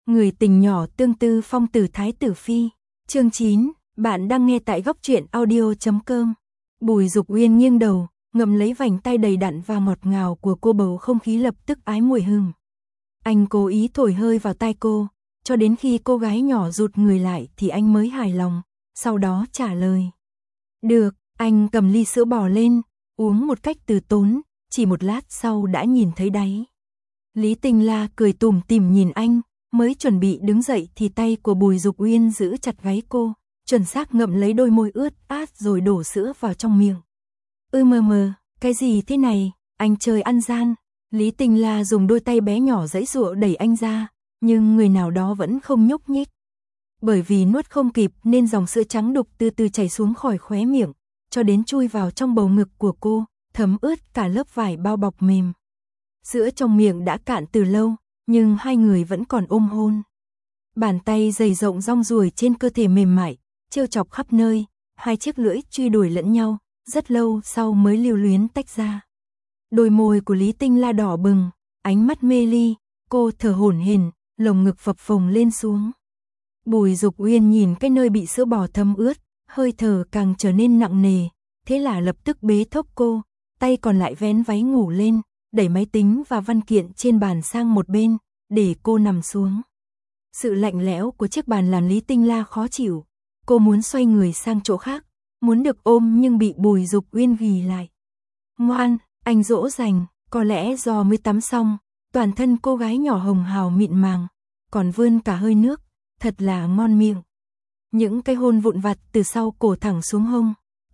Người tình nhỏ tương tư phong tử thái tử phi. Chương 9, bạn đang nghe tại góc truyện audio.com. Bùi Dục Uyên nghiêng đầu, ngậm lấy vành tay đầy đặn và ngọt ngào của cô, bầu không khí lập tức ái muội hừng. Anh cố ý thổi hơi vào tai cô, cho đến khi cô gái nhỏ rụt người lại thì anh mới hài lòng, sau đó trả lời. Được, anh cầm ly sữa bò lên, uống một cách từ tốn, chỉ một lát sau đã nhìn thấy đáy. Lý Tinh La cười tủm tỉm nhìn anh, mới chuẩn bị đứng dậy thì tay của Bùi Dục Uyên giữ chặt gáy cô, chuẩn xác ngậm lấy đôi môi ướt át rồi đổ sữa vào trong miệng. Mờ, cái gì thế này, anh chơi ăn gian. Lý Tinh La dùng đôi tay bé nhỏ giãy giụa đẩy anh ra, nhưng người nào đó vẫn không nhúc nhích. Bởi vì nuốt không kịp nên dòng sữa trắng đục từ từ chảy xuống khỏi khóe miệng, cho đến chui vào trong bầu ngực của cô, thấm ướt cả lớp vải bao bọc mềm. Sữa trong miệng đã cạn từ lâu, nhưng hai người vẫn còn ôm hôn. Bàn tay dày rộng rong ruổi trên cơ thể mềm mại, trêu chọc khắp nơi, hai chiếc lưỡi truy đuổi lẫn nhau, rất lâu sau mới lưu luyến tách ra. Đôi môi của Lý Tinh La đỏ bừng, ánh mắt mê ly, cô thở hổn hển, lồng ngực phập phồng lên xuống. Bùi Dục Uyên nhìn cái nơi bị sữa bò thấm ướt, hơi thở càng trở nên nặng nề, thế là lập tức bế thốc cô, tay còn lại vén váy ngủ lên, đẩy máy tính và văn kiện trên bàn sang một bên, để cô nằm xuống. Sự lạnh lẽo của chiếc bàn làm Lý Tinh La khó chịu, cô muốn xoay người sang chỗ khác, muốn được ôm nhưng bị Bùi Dục Uyên ghì lại. Ngoan, anh dỗ dành, có lẽ do mới tắm xong, toàn thân cô gái nhỏ hồng hào mịn màng, còn vươn cả hơi nước, thật là ngon miệng. Những cái hôn vụn vặt từ sau cổ thẳng xuống hông,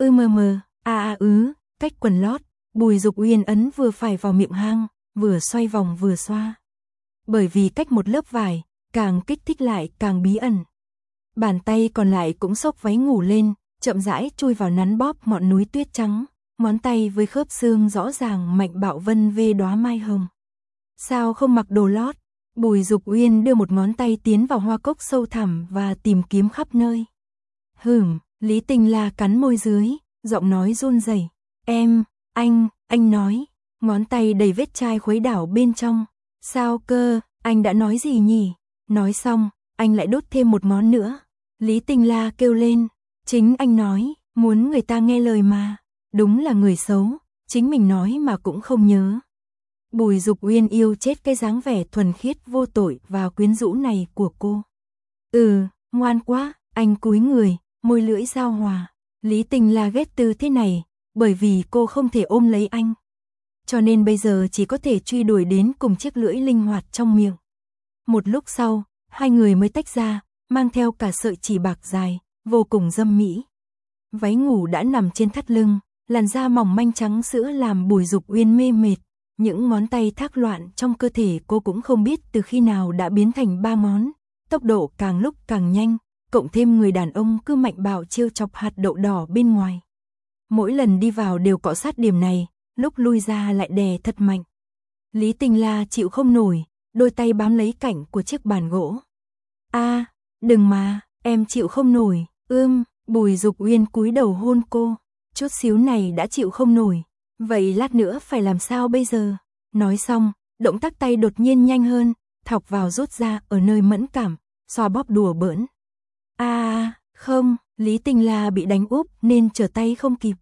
cách quần lót, Bùi Dục Uyên ấn vừa phải vào miệng hang, vừa xoay vòng vừa xoa. Bởi vì cách một lớp vải, càng kích thích lại càng bí ẩn. Bàn tay còn lại cũng xốc váy ngủ lên, chậm rãi chui vào nắn bóp ngọn núi tuyết trắng, ngón tay với khớp xương rõ ràng mạnh bạo vân vê đóa mai hồng. Sao không mặc đồ lót? Bùi Dục Uyên đưa một ngón tay tiến vào hoa cốc sâu thẳm và tìm kiếm khắp nơi. Lý Tinh La cắn môi dưới, giọng nói run rẩy. Anh nói, ngón tay đầy vết chai khuấy đảo bên trong. Sao cơ, anh đã nói gì nhỉ? Nói xong, anh lại đốt thêm một ngón nữa. Lý Tinh La kêu lên, chính anh nói, muốn người ta nghe lời mà. Đúng là người xấu, chính mình nói mà cũng không nhớ. Bùi Dục Uyên yêu chết cái dáng vẻ thuần khiết vô tội và quyến rũ này của cô. Ngoan quá, anh cúi người, môi lưỡi giao hòa. Lý Tinh La ghét tư thế này, bởi vì cô không thể ôm lấy anh. Cho nên bây giờ chỉ có thể truy đuổi đến cùng chiếc lưỡi linh hoạt trong miệng. Một lúc sau, hai người mới tách ra, mang theo cả sợi chỉ bạc dài, vô cùng dâm mỹ. Váy ngủ đã nằm trên thắt lưng, làn da mỏng manh trắng sữa làm Bùi Dục Uyên mê mệt. Những ngón tay thác loạn trong cơ thể cô cũng không biết từ khi nào đã biến thành 3 ngón, tốc độ càng lúc càng nhanh, cộng thêm người đàn ông cứ mạnh bạo trêu chọc hạt đậu đỏ bên ngoài. Mỗi lần đi vào đều cọ sát điểm này, lúc lui ra lại đè thật mạnh. Lý Tinh La chịu không nổi, đôi tay bám lấy cạnh của chiếc bàn gỗ. Đừng mà, em chịu không nổi. Bùi Dục Uyên cúi đầu hôn cô, chút xíu này đã chịu không nổi. Vậy lát nữa phải làm sao bây giờ? Nói xong, động tác tay đột nhiên nhanh hơn, thọc vào rút ra ở nơi mẫn cảm, xoa bóp đùa bỡn. Không, Lý Tinh La bị đánh úp nên trở tay không kịp.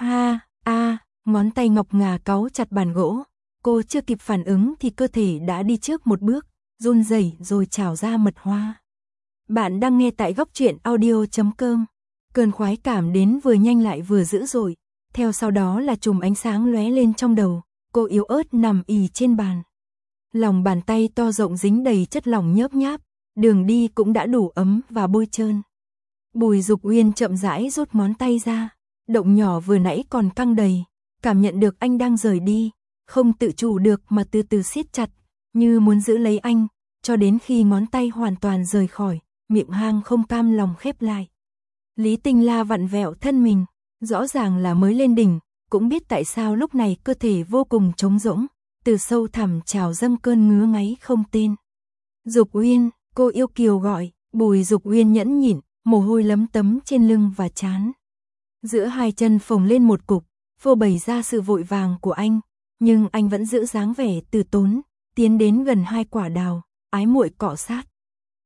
Ngón tay ngọc ngà cáu chặt bàn gỗ. Cô chưa kịp phản ứng thì cơ thể đã đi trước một bước, run rẩy rồi trào ra mật hoa. Bạn đang nghe tại góc truyện audio.com. Cơn khoái cảm đến vừa nhanh lại vừa dữ dội. Theo sau đó là chùm ánh sáng lóe lên trong đầu, cô yếu ớt nằm ì trên bàn. Lòng bàn tay to rộng dính đầy chất lỏng nhớp nháp, đường đi cũng đã đủ ấm và bôi trơn. Bùi Dục Uyên chậm rãi rút ngón tay ra, động nhỏ vừa nãy còn căng đầy, cảm nhận được anh đang rời đi, không tự chủ được mà từ từ siết chặt, như muốn giữ lấy anh, cho đến khi ngón tay hoàn toàn rời khỏi, miệng hang không cam lòng khép lại. Lý Tinh La vặn vẹo thân mình. Rõ ràng là mới lên đỉnh, cũng biết tại sao lúc này cơ thể vô cùng trống rỗng, từ sâu thẳm trào dâng cơn ngứa ngáy không tên. Dục Uyên, cô yêu kiều gọi. Bùi Dục Uyên nhẫn nhịn, mồ hôi lấm tấm trên lưng và trán. Giữa hai chân phồng lên một cục, phô bày ra sự vội vàng của anh, nhưng anh vẫn giữ dáng vẻ từ tốn, tiến đến gần hai quả đào, ái muội cọ sát.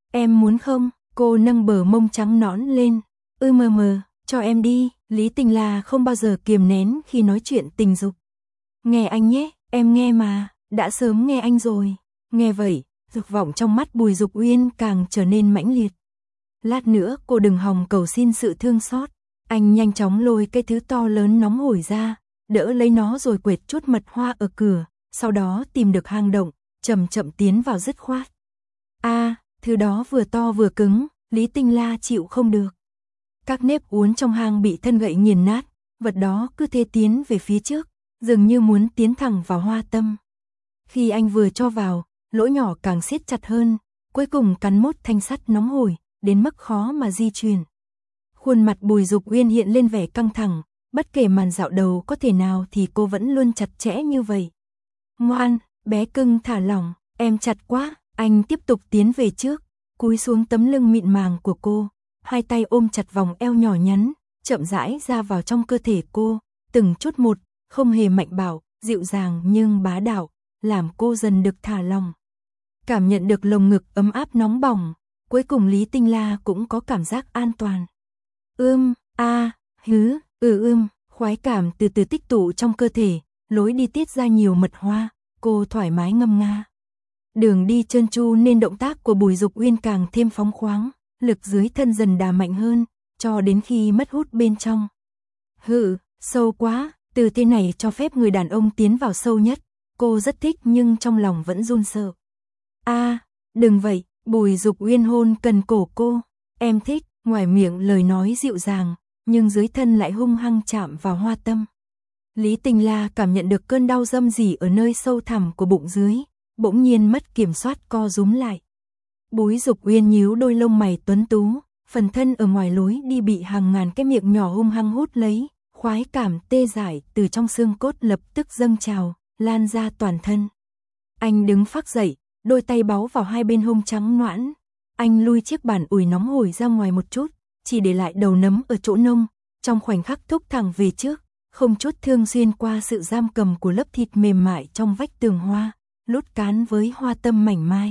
Em muốn không? Cô nâng bờ mông trắng nõn lên. Mờ, cho em đi. Lý Tinh La không bao giờ kiềm nén khi nói chuyện tình dục. Nghe anh nhé, em nghe mà, đã sớm nghe anh rồi. Nghe vậy, dục vọng trong mắt Bùi Dục Uyên càng trở nên mãnh liệt. Lát nữa cô đừng hòng cầu xin sự thương xót. Anh nhanh chóng lôi cái thứ to lớn nóng hổi ra, đỡ lấy nó rồi quệt chút mật hoa ở cửa, sau đó tìm được hang động, chậm chậm tiến vào dứt khoát. Thứ đó vừa to vừa cứng, Lý Tinh La chịu không được. Các nếp uốn trong hang bị thân gậy nghiền nát, vật đó cứ thế tiến về phía trước, dường như muốn tiến thẳng vào hoa tâm. Khi anh vừa cho vào, lỗ nhỏ càng siết chặt hơn, cuối cùng cắn mốt thanh sắt nóng hổi, đến mức khó mà di chuyển. Khuôn mặt Bùi Dục Uyên hiện lên vẻ căng thẳng, bất kể màn dạo đầu có thể nào thì cô vẫn luôn chặt chẽ như vậy. Ngoan, bé cưng thả lỏng, em chặt quá. Anh tiếp tục tiến về trước, cúi xuống tấm lưng mịn màng của cô, hai tay ôm chặt vòng eo nhỏ nhắn, chậm rãi ra vào trong cơ thể cô, từng chút một, không hề mạnh bạo, dịu dàng nhưng bá đạo, làm cô dần được thả lỏng. Cảm nhận được lồng ngực ấm áp nóng bỏng, cuối cùng Lý Tinh La cũng có cảm giác an toàn. Khoái cảm từ từ tích tụ trong cơ thể, lối đi tiết ra nhiều mật hoa, cô thoải mái ngâm nga. Đường đi trơn tru nên động tác của Bùi Dục Uyên càng thêm phóng khoáng, lực dưới thân dần đà mạnh hơn, cho đến khi mất hút bên trong. Sâu quá, từ thế này cho phép người đàn ông tiến vào sâu nhất, cô rất thích nhưng trong lòng vẫn run sợ. Đừng vậy, Bùi Dục Uyên hôn cần cổ cô, em thích, ngoài miệng lời nói dịu dàng, nhưng dưới thân lại hung hăng chạm vào hoa tâm. Lý Tinh La cảm nhận được cơn đau râm rỉ ở nơi sâu thẳm của bụng dưới, bỗng nhiên mất kiểm soát co rúm lại. Bùi Dục Uyên nhíu đôi lông mày tuấn tú, phần thân ở ngoài lối đi bị hàng ngàn cái miệng nhỏ hung hăng hút lấy, khoái cảm tê dại từ trong xương cốt lập tức dâng trào, lan ra toàn thân. Anh đứng phác dậy, đôi tay báu vào hai bên hông trắng nõn. Anh lui chiếc bàn ủi nóng hổi ra ngoài một chút, chỉ để lại đầu nấm ở chỗ nông, trong khoảnh khắc thúc thẳng về trước, không chút thương xuyên qua sự giam cầm của lớp thịt mềm mại trong vách tường hoa, lút cán với hoa tâm mảnh mai.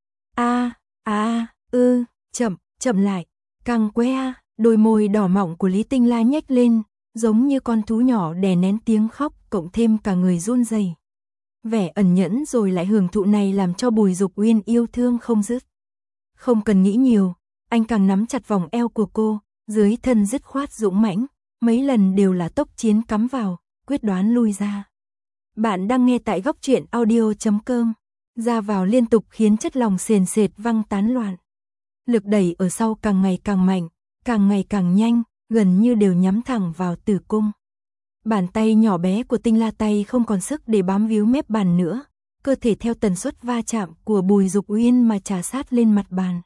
Chậm lại, càng que. Đôi môi đỏ mọng của Lý Tinh La nhếch lên, giống như con thú nhỏ đè nén tiếng khóc, cộng thêm cả người run rẩy. Vẻ ẩn nhẫn rồi lại hưởng thụ này làm cho Bùi Dục Uyên yêu thương không dứt. Không cần nghĩ nhiều, anh càng nắm chặt vòng eo của cô, dưới thân dứt khoát dũng mãnh, mấy lần đều là tốc chiến cắm vào, quyết đoán lui ra. Bạn đang nghe tại Góc Truyện Audio.com. Ra vào liên tục khiến chất lòng sền sệt văng tán loạn. Lực đẩy ở sau càng ngày càng mạnh, càng ngày càng nhanh, gần như đều nhắm thẳng vào tử cung. Bàn tay nhỏ bé của Tinh La tay không còn sức để bám víu mép bàn nữa, cơ thể theo tần suất va chạm của Bùi Dục Uyên mà trà sát lên mặt bàn.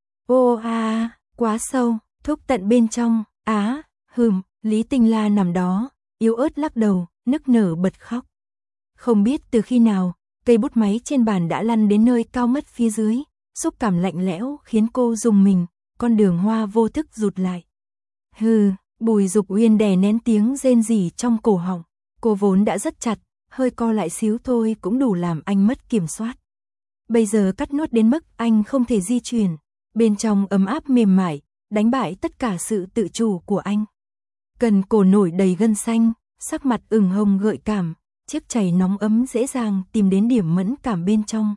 Quá sâu, thúc tận bên trong. Lý Tinh La nằm đó, yếu ớt lắc đầu, nức nở bật khóc. Không biết từ khi nào, cây bút máy trên bàn đã lăn đến nơi cao mất phía dưới, xúc cảm lạnh lẽo khiến cô rùng mình, con đường hoa vô thức rụt lại. Bùi Dục Uyên đè nén tiếng rên rỉ trong cổ họng, cô vốn đã rất chặt, hơi co lại xíu thôi cũng đủ làm anh mất kiểm soát. Bây giờ cắt nốt đến mức anh không thể di chuyển, bên trong ấm áp mềm mại, đánh bại tất cả sự tự chủ của anh. Cần cổ nổi đầy gân xanh, sắc mặt ửng hồng gợi cảm, chiếc chày nóng ấm dễ dàng tìm đến điểm mẫn cảm bên trong.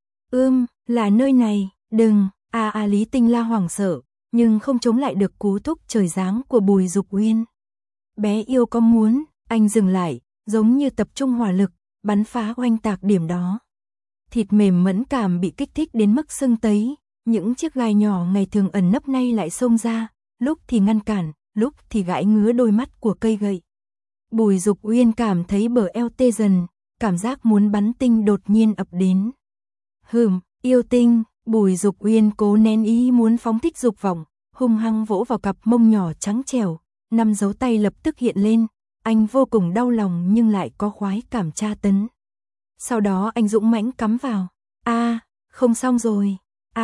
Là nơi này, đừng. Lý Tinh La hoảng sợ, nhưng không chống lại được cú thúc trời giáng của Bùi Dục Uyên. Bé yêu có muốn, anh dừng lại, giống như tập trung hỏa lực, bắn phá oanh tạc điểm đó. Thịt mềm mẫn cảm bị kích thích đến mức sưng tấy, những chiếc gai nhỏ ngày thường ẩn nấp nay lại xông ra, lúc thì ngăn cản, lúc thì gãi ngứa đôi mắt của cây gậy. Bùi Dục Uyên cảm thấy bờ eo tê dần, cảm giác muốn bắn tinh đột nhiên ập đến. Yêu tinh. Bùi Dục Uyên cố nén ý muốn phóng thích dục vọng, hung hăng vỗ vào cặp mông nhỏ trắng trẻo, 5 dấu tay lập tức hiện lên, anh vô cùng đau lòng nhưng lại có khoái cảm tra tấn. Sau đó anh dũng mãnh cắm vào. Không xong rồi.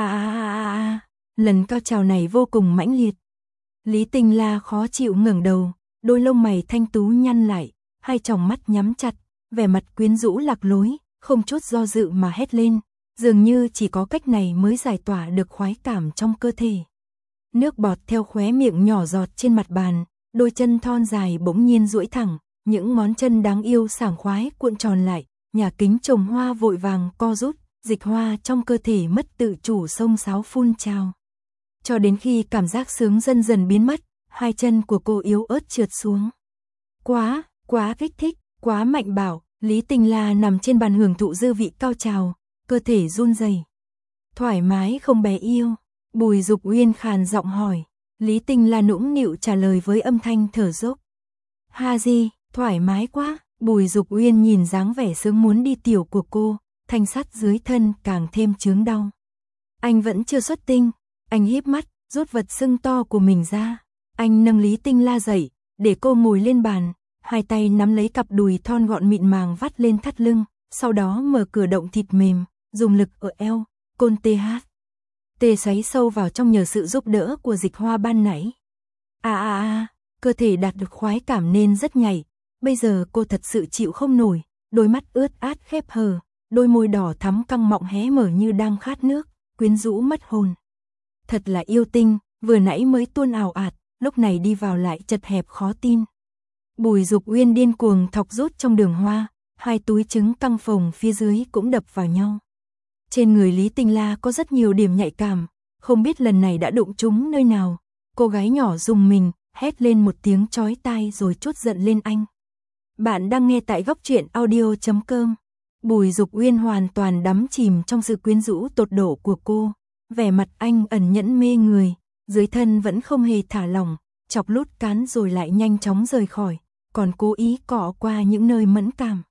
Lần cao trào này vô cùng mãnh liệt. Lý Tinh La khó chịu ngẩng đầu, đôi lông mày thanh tú nhăn lại, hai tròng mắt nhắm chặt, vẻ mặt quyến rũ lạc lối, không chút do dự mà hét lên. dường như chỉ có cách này mới giải tỏa được khoái cảm trong cơ thể. Nước bọt theo khóe miệng nhỏ giọt trên mặt bàn, đôi chân thon dài bỗng nhiên duỗi thẳng, những ngón chân đáng yêu sảng khoái cuộn tròn lại, nhà kính trồng hoa vội vàng co rút, dịch hoa trong cơ thể mất tự chủ xông xáo phun trào. Cho đến khi cảm giác sướng dần dần biến mất, hai chân của cô yếu ớt trượt xuống. Quá kích thích, quá mạnh bạo, Lý Tinh La nằm trên bàn hưởng thụ dư vị cao trào, cơ thể run rẩy. Thoải mái không bé yêu? Bùi Dục Uyên khàn giọng hỏi. Lý Tinh La nũng nịu trả lời với âm thanh thở dốc. Haji, thoải mái quá. Bùi Dục Uyên nhìn dáng vẻ sướng muốn đi tiểu của cô, thanh sắt dưới thân càng thêm chướng đau. Anh vẫn chưa xuất tinh, anh híp mắt, rút vật sưng to của mình ra. Anh nâng Lý Tinh La dậy, để cô ngồi lên bàn, hai tay nắm lấy cặp đùi thon gọn mịn màng vắt lên thắt lưng, sau đó mở cửa động thịt mềm, dùng lực ở eo, côn tê xoáy sâu vào trong nhờ sự giúp đỡ của dịch hoa ban nãy. Cơ thể đạt được khoái cảm nên rất nhảy, bây giờ cô thật sự chịu không nổi, đôi mắt ướt át khép hờ, đôi môi đỏ thắm căng mọng hé mở như đang khát nước, quyến rũ mất hồn. Thật là yêu tinh, vừa nãy mới tuôn ào ạt, lúc này đi vào lại chật hẹp khó tin. Bùi Dục Uyên điên cuồng thọc rút trong đường hoa, hai túi trứng căng phồng phía dưới cũng đập vào nhau. Trên người Lý Tinh La có rất nhiều điểm nhạy cảm, không biết lần này đã đụng trúng nơi nào. Cô gái nhỏ rùng mình, hét lên một tiếng chói tai rồi trút giận lên anh. Bạn đang nghe tại góc truyện audio.com. Bùi Dục Uyên hoàn toàn đắm chìm trong sự quyến rũ tột độ của cô. Vẻ mặt anh ẩn nhẫn mê người, dưới thân vẫn không hề thả lỏng, chọc lút cán rồi lại nhanh chóng rời khỏi, còn cố ý cọ qua những nơi mẫn cảm.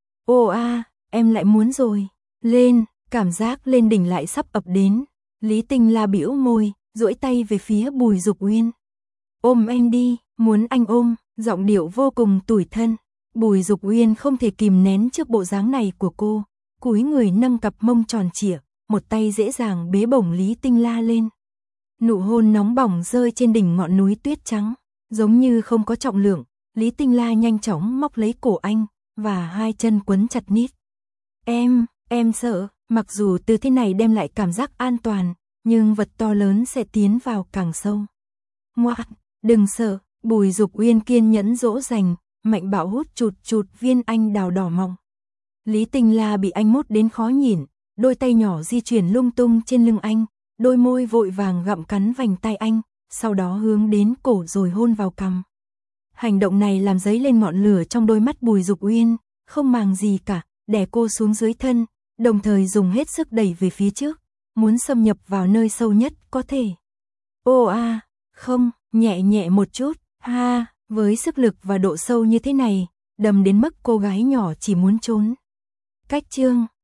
Em lại muốn rồi. Lên, cảm giác lên đỉnh lại sắp ập đến. Lý Tinh La bĩu môi, duỗi tay về phía Bùi Dục Uyên. Ôm em đi, muốn anh ôm, giọng điệu vô cùng tủi thân. Bùi Dục Uyên không thể kìm nén trước bộ dáng này của cô, cúi người nâng cặp mông tròn trịa, một tay dễ dàng bế bổng Lý Tinh La lên. Nụ hôn nóng bỏng rơi trên đỉnh ngọn núi tuyết trắng, giống như không có trọng lượng, Lý Tinh La nhanh chóng móc lấy cổ anh, và hai chân quấn chặt nít. Em sợ, mặc dù tư thế này đem lại cảm giác an toàn, nhưng vật to lớn sẽ tiến vào càng sâu. Ngoan, đừng sợ, Bùi Dục Uyên kiên nhẫn dỗ dành, mạnh bạo hút chụt viên anh đào đỏ mọng. Lý Tinh La bị anh mút đến khó nhìn, đôi tay nhỏ di chuyển lung tung trên lưng anh, đôi môi vội vàng gặm cắn vành tai anh, sau đó hướng đến cổ rồi hôn vào cằm. Hành động này làm dấy lên ngọn lửa trong đôi mắt Bùi Dục Uyên, không màng gì cả, đè cô xuống dưới thân, đồng thời dùng hết sức đẩy về phía trước, muốn xâm nhập vào nơi sâu nhất có thể. Không, nhẹ một chút, với sức lực và độ sâu như thế này, đầm đến mức cô gái nhỏ chỉ muốn trốn. Cách chương